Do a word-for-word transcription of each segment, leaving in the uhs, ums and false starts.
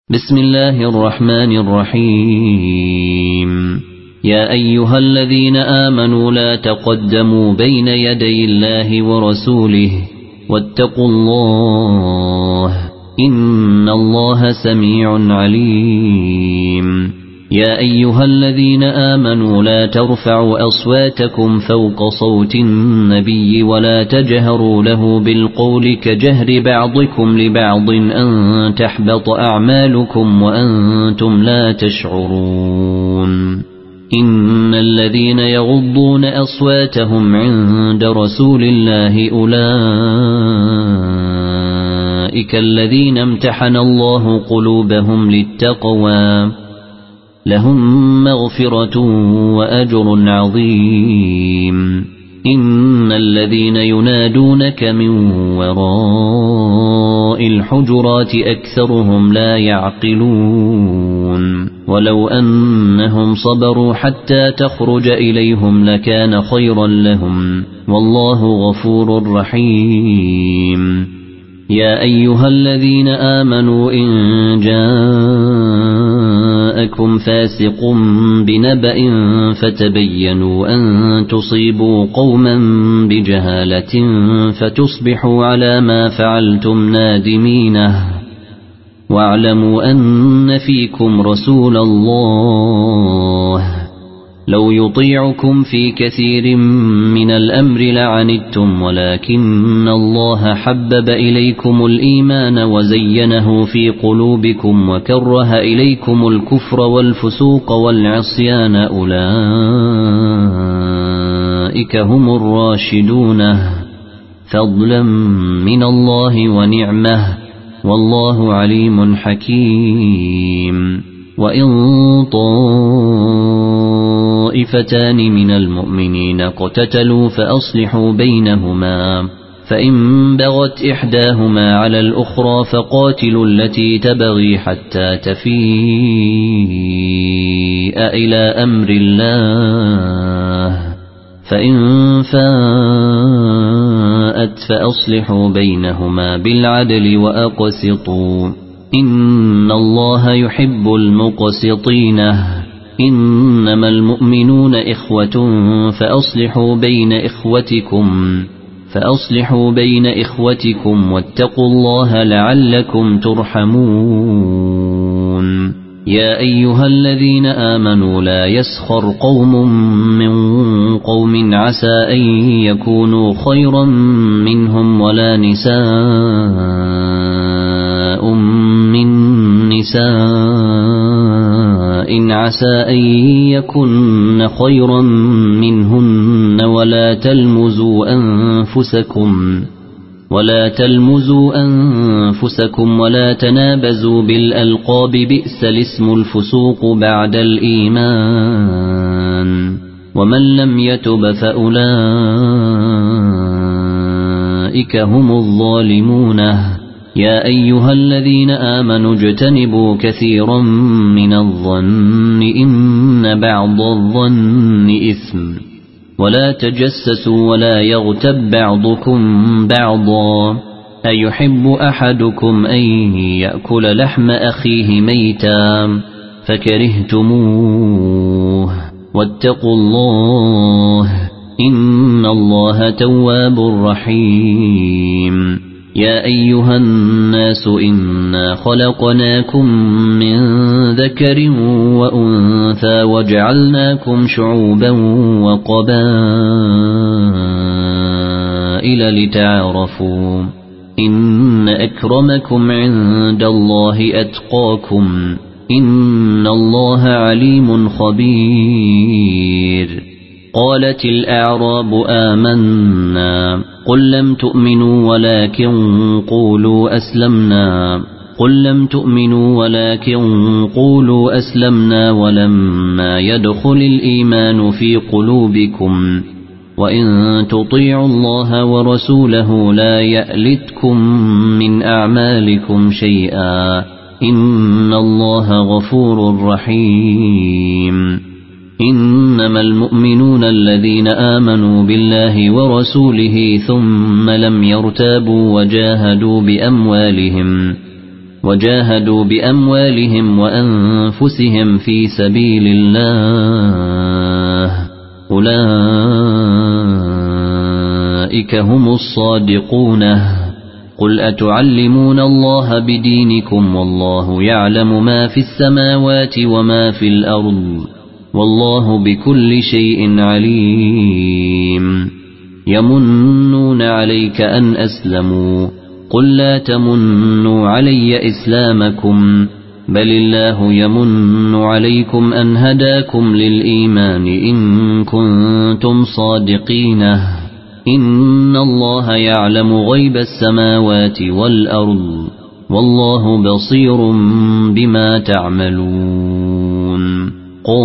بسم الله الرحمن الرحيم. يا أيها الذين آمنوا لا تقدموا بين يدي الله ورسوله واتقوا الله إن الله سميع عليم. يا أيها الذين آمنوا لا ترفعوا أصواتكم فوق صوت النبي ولا تجهروا له بالقول كجهر بعضكم لبعض أن تحبط أعمالكم وأنتم لا تشعرون. إن الذين يغضون أصواتهم عند رسول الله أولئك الذين امتحن الله قلوبهم للتقوى لهم مغفرة وأجر عظيم. إن الذين ينادونك من وراء الحجرات أكثرهم لا يعقلون. ولو أنهم صبروا حتى تخرج إليهم لكان خيرا لهم والله غفور رحيم. يا أيها الذين آمنوا إن جاءكم فاسق بنبأ فتبينوا أن تصيبوا قوما بجهالة فتصبحوا على ما فعلتم نادمين. واعلموا أن فيكم رسول الله لو يطيعكم في كثير من الأمر لعنتم ولكن الله حبب إليكم الإيمان وزينه في قلوبكم وكره إليكم الكفر والفسوق والعصيان أولئك هم الراشدون فضلا من الله ونعمه والله عليم حكيم. وإن طائفتان من المؤمنين اقتتلوا فأصلحوا بينهما فإن بغت إحداهما على الأخرى فقاتلوا التي تبغي حتى تفيء إلى أمر الله فإن فاءت فأصلحوا بينهما بالعدل وأقسطوا إن الله يحب المقسطين. إنما المؤمنون إخوة فأصلحوا بين إخوتكم فأصلحوا بين إخوتكم واتقوا الله لعلكم ترحمون. يا أيها الذين آمنوا لا يسخر قوم من قوم عسى أن يكونوا خيرا منهم ولا نساء من نساء عسى أن يكن خيرا منهن ولا تلمزوا أنفسكم ولا تلمزوا أنفسكم ولا تنابزوا بالألقاب بئس الاسم الفسوق بعد الإيمان ومن لم يتب فأولئك هم الظالمون. يا أيها الذين آمنوا اجتنبوا كثيرا من الظن إن بعض الظن إثم ولا تجسسوا ولا يغتب بعضكم بعضا أيحب أحدكم أن يأكل لحم أخيه ميتا فكرهتموه واتقوا الله إن الله تواب رحيم. يا أيها الناس إنا خلقناكم من ذكر وأنثى وجعلناكم شعوبا وقبائل لتعارفوا إن أكرمكم عند الله أتقاكم إن الله عليم خبير. قالت الأعراب آمنا قل لم تؤمنوا ولكن قولوا أسلمنا قل لم تؤمنوا ولكن قولوا أسلمنا ولما يدخل الإيمان في قلوبكم وإن تطيعوا الله ورسوله لا يألتكم من أعمالكم شيئا إن الله غفور رحيم. إنما المؤمنون الذين آمنوا بالله ورسوله ثم لم يرتابوا وجاهدوا بأموالهم وجاهدوا بأموالهم وأنفسهم في سبيل الله أولئك هم الصادقون قل أتعلمون الله بدينكم والله يعلم ما في السماوات وما في الأرض والله بكل شيء عليم يمنون عليك أن أسلموا قل لا تمنوا علي إسلامكم بل الله يمن عليكم أن هداكم للإيمان إن كنتم صادقين إن الله يعلم غيب السماوات والأرض والله بصير بما تعملون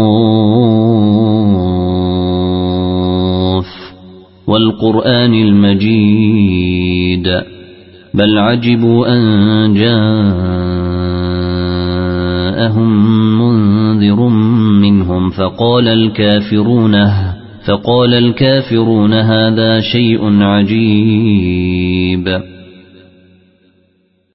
قاف والقرآن المجيد بل عجبوا أن جاءهم منذر منهم فقال الكافرون فقال الكافرون هذا شيء عجيب